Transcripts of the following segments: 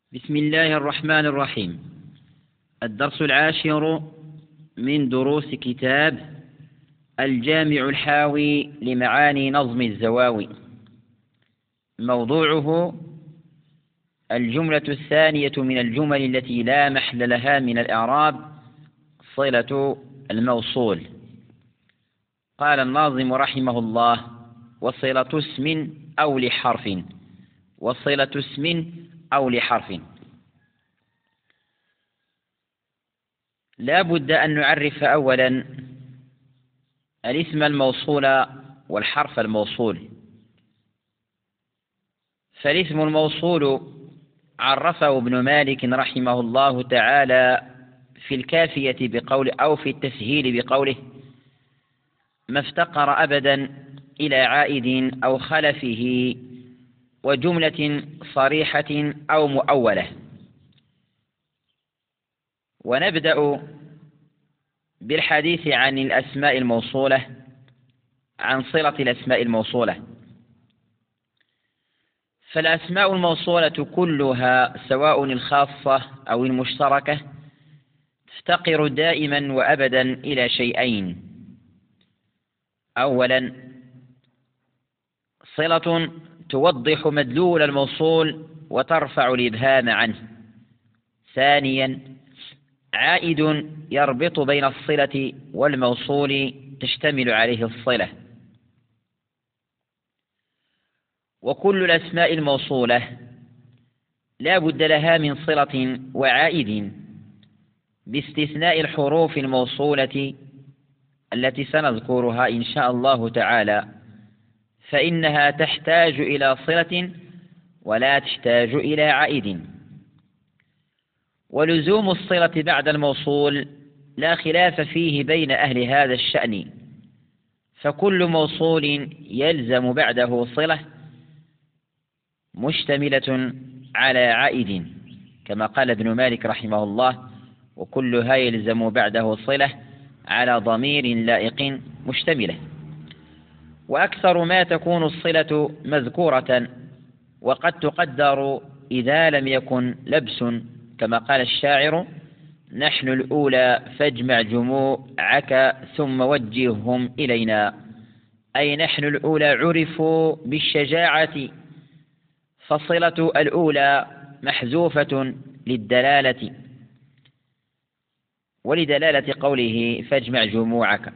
بسم الله الرحمن الرحيم. الدرس العاشر من دروس كتاب الجامع الحاوي لمعاني نظم الزواوي. موضوعه الجملة الثانية من الجمل التي لا محل لها من الإعراب، صلة الموصول. قال الناظم رحمه الله: وصلة اسم أو لحرف، وصلة اسم أو لحرف. لا بد أن نعرف أولا الاسم الموصول والحرف الموصول. فالاسم الموصول عرفه ابن مالك رحمه الله تعالى في الكافية بقول أو في التسهيل بقوله: ما افتقر أبدا إلى عائد أو خلفه وجملة صريحة أو مؤولة. ونبدأ بالحديث عن الأسماء الموصولة، عن صلة الأسماء الموصولة. فالأسماء الموصولة كلها سواء الخاصة أو المشتركة تفتقر دائما وأبدا إلى شيئين: أولا صلة توضح مدلول الموصول وترفع الإبهام عنه. ثانيا عائد يربط بين الصلة والموصول تشتمل عليه الصلة. وكل الأسماء الموصولة لا بد لها من صلة وعائد، باستثناء الحروف الموصولة التي سنذكرها إن شاء الله تعالى، فإنها تحتاج إلى صلة ولا تحتاج إلى عائد. ولزوم الصلة بعد الموصول لا خلاف فيه بين أهل هذا الشأن، فكل موصول يلزم بعده صلة مشتملة على عائد، كما قال ابن مالك رحمه الله: وكلها يلزم بعده صلة على ضمير لائق مشتملة. وأكثر ما تكون الصلة مذكورة، وقد تقدر إذا لم يكن لبس، كما قال الشاعر: نحن الأولى فاجمع جموعك ثم وجههم إلينا. أي نحن الأولى عرفوا بالشجاعة، فصلة الأولى محذوفة للدلالة، ولدلالة قوله فاجمع جموعك.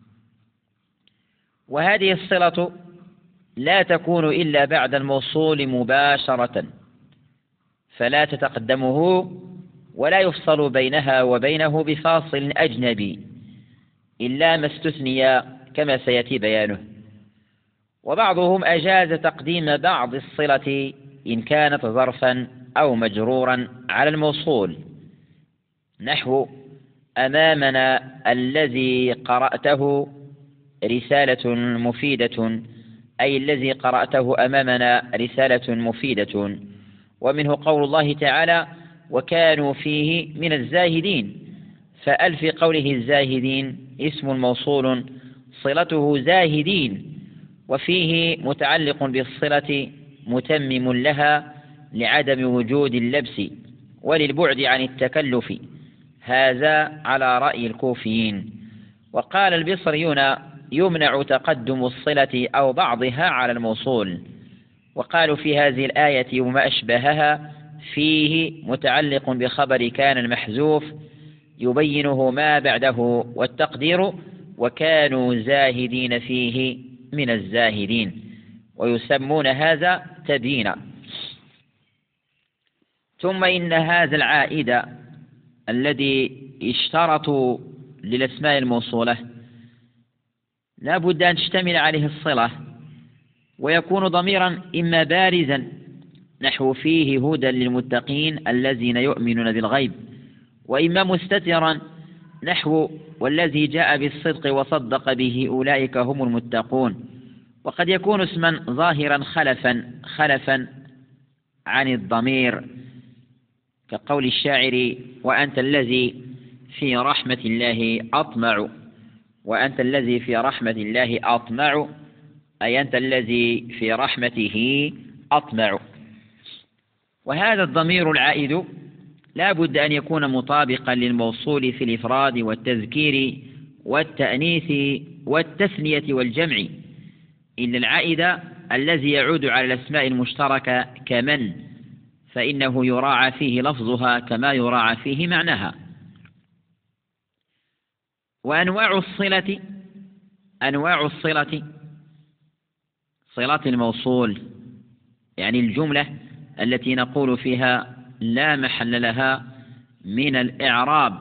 وهذه الصلة لا تكون إلا بعد الموصول مباشرة، فلا تتقدمه ولا يفصل بينها وبينه بفاصل أجنبي إلا ما استثني كما سيأتي بيانه. وبعضهم أجاز تقديم بعض الصلة إن كانت ظرفا أو مجرورا على الموصول، نحو أمامنا الذي قرأته رسالة مفيدة، أي الذي قرأته أمامنا رسالة مفيدة. ومنه قول الله تعالى: وكانوا فيه من الزاهدين. فألف قوله الزاهدين اسم موصول صلته زاهدين، وفيه متعلق بالصلة متمم لها لعدم وجود اللبس وللبعد عن التكلف، هذا على رأي الكوفيين. وقال البصريون: يمنع تقدم الصلة أو بعضها على الموصول. وقالوا في هذه الآية وما أشبهها فيه متعلق بخبر كان المحذوف يبينه ما بعده، والتقدير: وكانوا زاهدين فيه من الزاهدين، ويسمون هذا تبيينا. ثم إن هذا العائد الذي اشترطوا للأسماء الموصولة لا بد أن تشتمل عليه الصلة، ويكون ضميرا إما بارزا نحو فيه هدى للمتقين الذين يؤمنون بالغيب، وإما مستترا نحو والذي جاء بالصدق وصدق به أولئك هم المتقون. وقد يكون اسما ظاهرا خلفا عن الضمير، كقول الشاعر: وأنت الذي في رحمة الله أطمع. وأنت الذي في رحمة الله أطمع، أي أنت الذي في رحمته أطمع. وهذا الضمير العائد لا بد أن يكون مطابقا للموصول في الإفراد والتذكير والتأنيث والتثنية والجمع، إلا العائد الذي يعود على الأسماء المشتركة كمن، فإنه يراعى فيه لفظها كما يراعى فيه معناها. وأنواع الصلة صلة الموصول، يعني الجملة التي نقول فيها لا محل لها من الإعراب.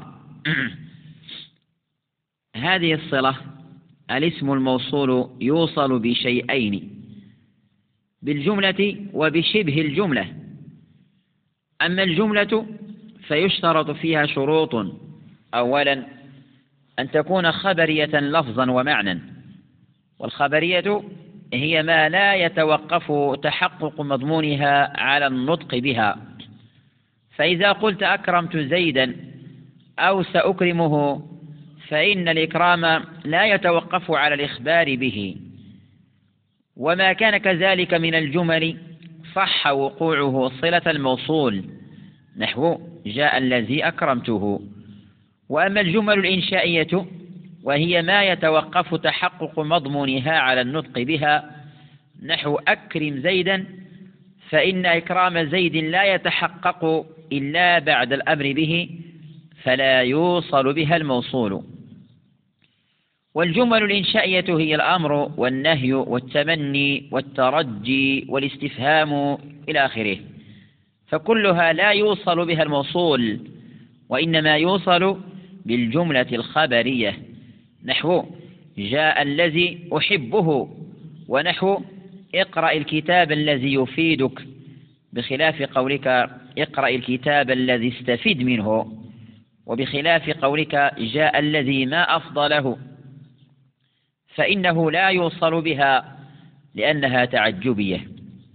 هذه الصلة الاسم الموصول يوصل بشيئين، بالجملة وبشبه الجملة. أما الجملة فيشترط فيها شروط: أولا أن تكون خبرية لفظا ومعنى، والخبرية هي ما لا يتوقف تحقق مضمونها على النطق بها، فإذا قلت أكرمت زيدا أو سأكرمه فإن الإكرام لا يتوقف على الإخبار به، وما كان كذلك من الجمل صح وقوعه صلة الموصول، نحو جاء الذي أكرمته. وأما الجمل الإنشائية وهي ما يتوقف تحقق مضمونها على النطق بها، نحو أكرم زيدا، فإن إكرام زيد لا يتحقق إلا بعد الأمر به، فلا يوصل بها الموصول. والجمل الإنشائية هي الأمر والنهي والتمني والترجي والاستفهام إلى آخره، فكلها لا يوصل بها الموصول، وإنما يوصل بالجملة الخبرية، نحو جاء الذي أحبه، ونحو اقرأ الكتاب الذي يفيدك، بخلاف قولك اقرأ الكتاب الذي استفيد منه، وبخلاف قولك جاء الذي ما أفضله، فإنه لا يوصل بها لأنها تعجبية.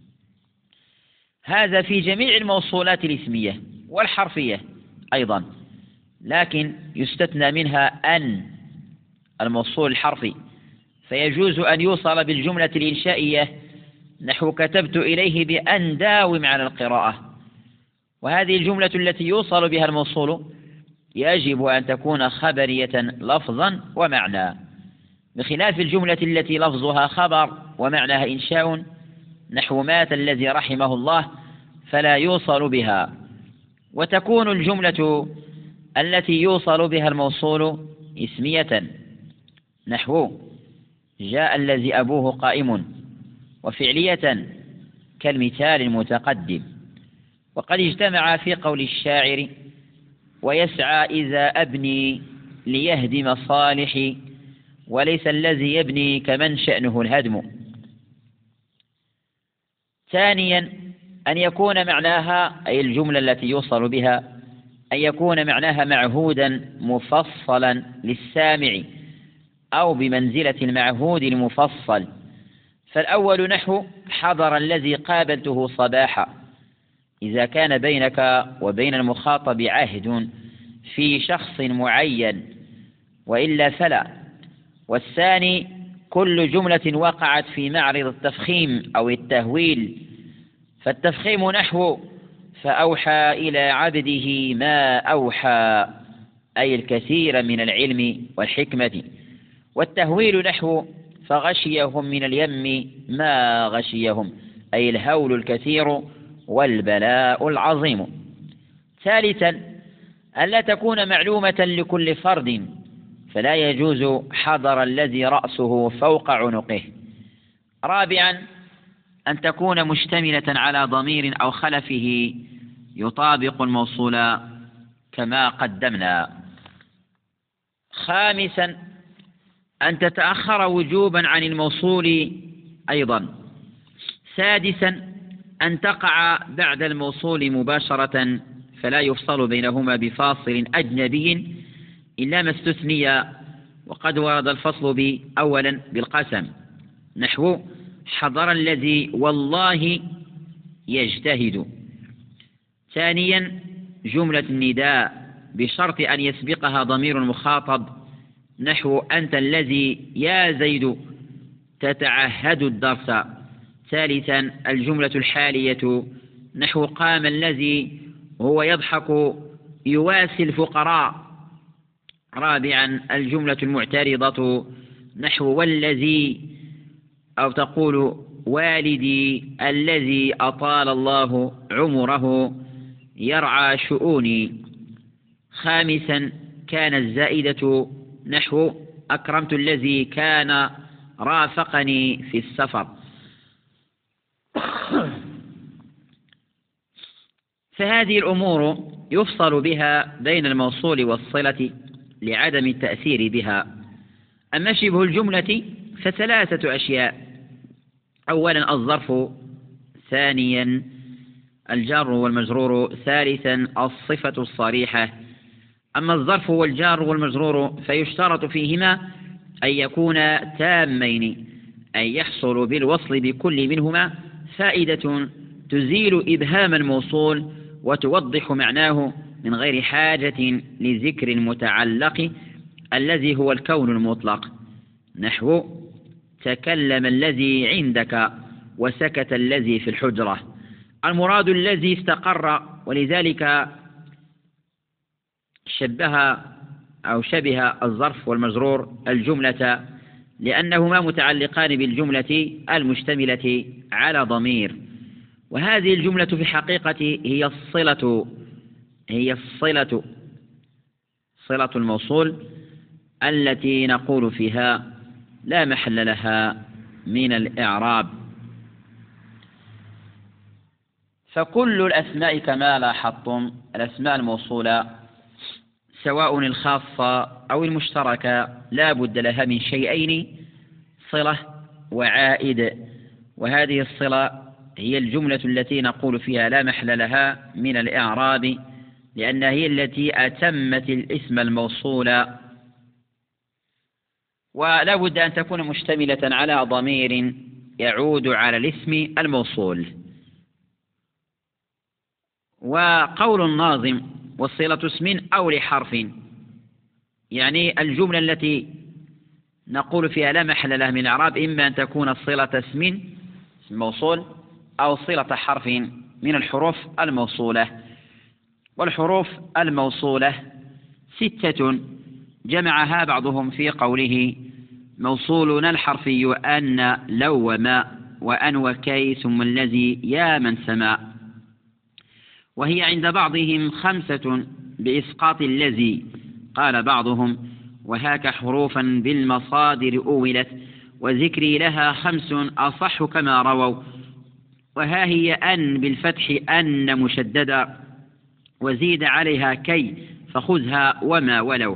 هذا في جميع الموصولات الاسمية والحرفية أيضا، لكن يستثنى منها أن، الموصول الحرفي، فيجوز أن يوصل بالجملة الإنشائية، نحو كتبت إليه بأن داوم على القراءة، وهذه الجملة التي يوصل بها الموصول يجب أن تكون خبرية لفظا ومعنى، بخلاف الجملة التي لفظها خبر ومعناها إنشاء، نحو مات الذي رحمه الله، فلا يوصل بها. وتكون الجملة التي يوصل بها الموصول اسمية، نحو جاء الذي أبوه قائم، وفعلية كالمثال المتقدم. وقد اجتمع في قول الشاعر ويسعى إذا أبني ليهدم صالحي، وليس الذي يبني كمن شأنه الهدم. ثانيا أن يكون معناها، أي الجملة التي يوصل بها، أن يكون معناها معهودا مفصلا للسامع، أو بمنزلة المعهود المفصل. فالأول نحو حضر الذي قابلته صباحا، إذا كان بينك وبين المخاطب عهد في شخص معين، وإلا فلا. والثاني كل جملة وقعت في معرض التفخيم أو التهويل، فالتفخيم نحو فأوحى إلى عبده ما أوحى، أي الكثير من العلم والحكمة. والتهويل نحو فغشيهم من اليم ما غشيهم، أي الهول الكثير والبلاء العظيم. ثالثا ألا تكون معلومة لكل فرد، فلا يجوز حضر الذي رأسه فوق عنقه. رابعا أن تكون مشتملة على ضمير أو خلفه يطابق الموصول كما قدمنا. خامسا أن تتأخر وجوبا عن الموصول أيضا. سادسا أن تقع بعد الموصول مباشرة، فلا يفصل بينهما بفاصل أجنبي إلا ما استثني، وقد ورد الفصل أولا بالقسم، نحو حضر الذي والله يجتهد. ثانيا جملة النداء بشرط أن يسبقها ضمير المخاطب، نحو أنت الذي يا زيد تتعهد الدرس. ثالثا الجملة الحالية، نحو قام الذي هو يضحك يواسي الفقراء. رابعا الجملة المعترضة نحو والذي، أو تقول والدي الذي أطال الله عمره يرعى شؤوني. خامسا كان الزائدة نحو أكرمت الذي كان رافقني في السفر. فهذه الأمور يفصل بها بين الموصول والصلة لعدم التأثير بها. أما شبه الجملة فثلاثة أشياء: أولا الظرف، ثانيا الجار والمجرور، ثالثا الصفة الصريحة. أما الظرف والجار والمجرور فيشترط فيهما أن يكونا تامين، أي يحصل بالوصل بكل منهما فائدة تزيل إبهام الموصول وتوضح معناه من غير حاجة لذكر المتعلق الذي هو الكون المطلق، نحو تكلم الذي عندك وسكت الذي في الحجرة. المراد الذي استقر، ولذلك شبه الظرف والمجرور الجملة لأنهما متعلقان بالجملة المشتملة على ضمير. وهذه الجملة في الحقيقة هي صلة الموصول التي نقول فيها لا محل لها من الإعراب. فكل الأسماء كما لاحظتم الأسماء الموصولة سواء الخاصة أو المشتركة لا بد لها من شيئين: صلة وعائد. وهذه الصلة هي الجملة التي نقول فيها لا محل لها من الإعراب، لأنها هي التي أتمت الاسم الموصول، ولا بد أن تكون مشتملة على ضمير يعود على الاسم الموصول. وقول الناظم والصلة اسم أو لحرف، يعني الجملة التي نقول فيها لا محل لها من الإعراب إما أن تكون صلة اسم موصول أو صلة حرف من الحروف الموصولة. والحروف الموصولة 6 جمعها بعضهم في قوله موصولنا الحرفي أن لو وما وأن وكي ثم الذي يا من سما. وهي عند بعضهم 5 بإسقاط الذي، قال بعضهم وهاك حروفا بالمصادر أولت وذكري لها 5 أصح كما رووا. وها هي أن بالفتح أن مشددا وزيد عليها كي فخذها وما ولو.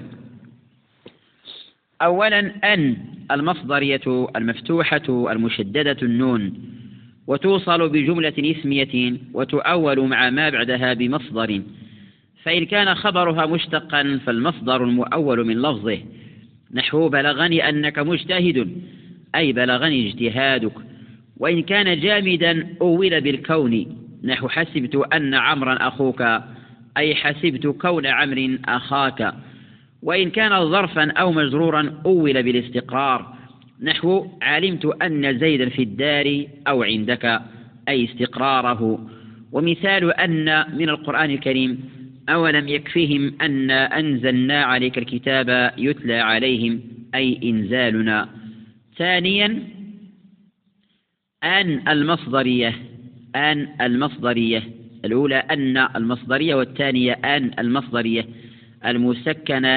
أولا أن المصدرية المفتوحة المشددة النون، وتوصل بجملة اسمية وتؤول مع ما بعدها بمصدر، فإن كان خبرها مشتقا فالمصدر المؤول من لفظه، نحو بلغني أنك مجتهد أي بلغني اجتهادك. وإن كان جامدا أول بالكون، نحو حسبت أن عمرا أخوك أي حسبت كون عمرو أخاك. وإن كان ظرفا أو مجرورا أول بالاستقرار، نحو علمت أن زيدا في الدار أو عندك أي استقراره. ومثال أن من القرآن الكريم أولم يكفهم أن أنزلنا عليك الكتاب يتلى عليهم أي إنزالنا. ثانيا أن المصدرية الأولى أن المصدرية، والثانية أن المصدرية المسكنة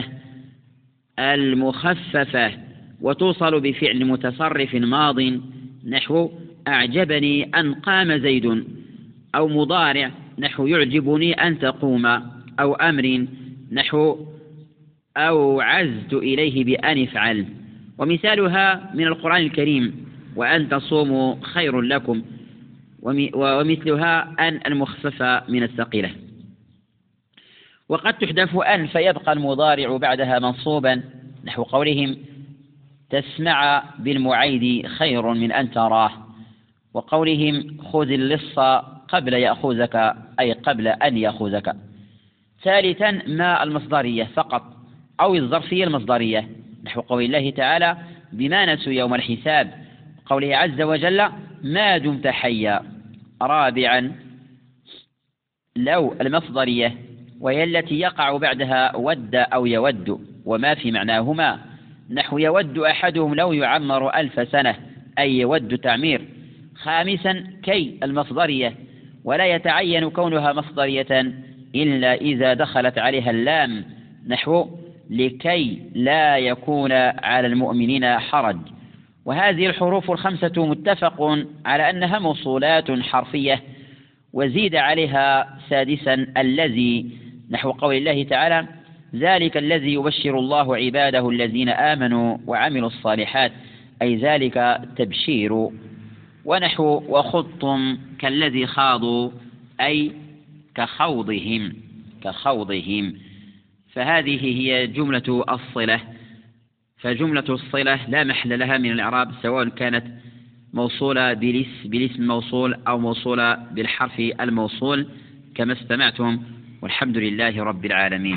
المخففة، وتوصل بفعل متصرف ماض، نحو أعجبني أن قام زيد، أو مضارع نحو يعجبني أن تقوم، أو أمر نحو أو عزت إليه بأن افعل. ومثالها من القرآن الكريم وأن تصوموا خير لكم، ومثلها أن المخففة من الثقيلة. وقد تحذف أن فيبقى المضارع بعدها منصوبا، نحو قولهم تسمع بالمعيد خير من أن تراه، وقولهم خذ اللص قبل يأخذك أي قبل أن يأخذك. ثالثا ما المصدرية فقط أو الظرفية المصدرية، نحو قول الله تعالى بما نسوا يوم الحساب، قوله عز وجل ما دمت حيا. رابعا لو المصدرية، وهي التي يقع بعدها ود أو يود وما في معناهما، نحو يود أحدهم لو يعمر 1000 سنة، أي يود تعمير. خامسا كي المصدرية، ولا يتعين كونها مصدرية إلا إذا دخلت عليها اللام، نحو لكي لا يكون على المؤمنين حرج. وهذه الحروف الخمسة متفق على أنها موصولات حرفية، وزيد عليها سادسا الذي، نحو قول الله تعالى ذلك الذي يبشر الله عباده الذين آمنوا وعملوا الصالحات، أي ذلك تبشير. ونحو وخضتم كالذي خاضوا، أي كخوضهم. فهذه هي جملة الصلة. فجملة الصلة لا محل لها من الإعراب، سواء كانت موصولة بالاسم موصول أو موصولة بالحرف الموصول كما استمعتم، والحمد لله رب العالمين.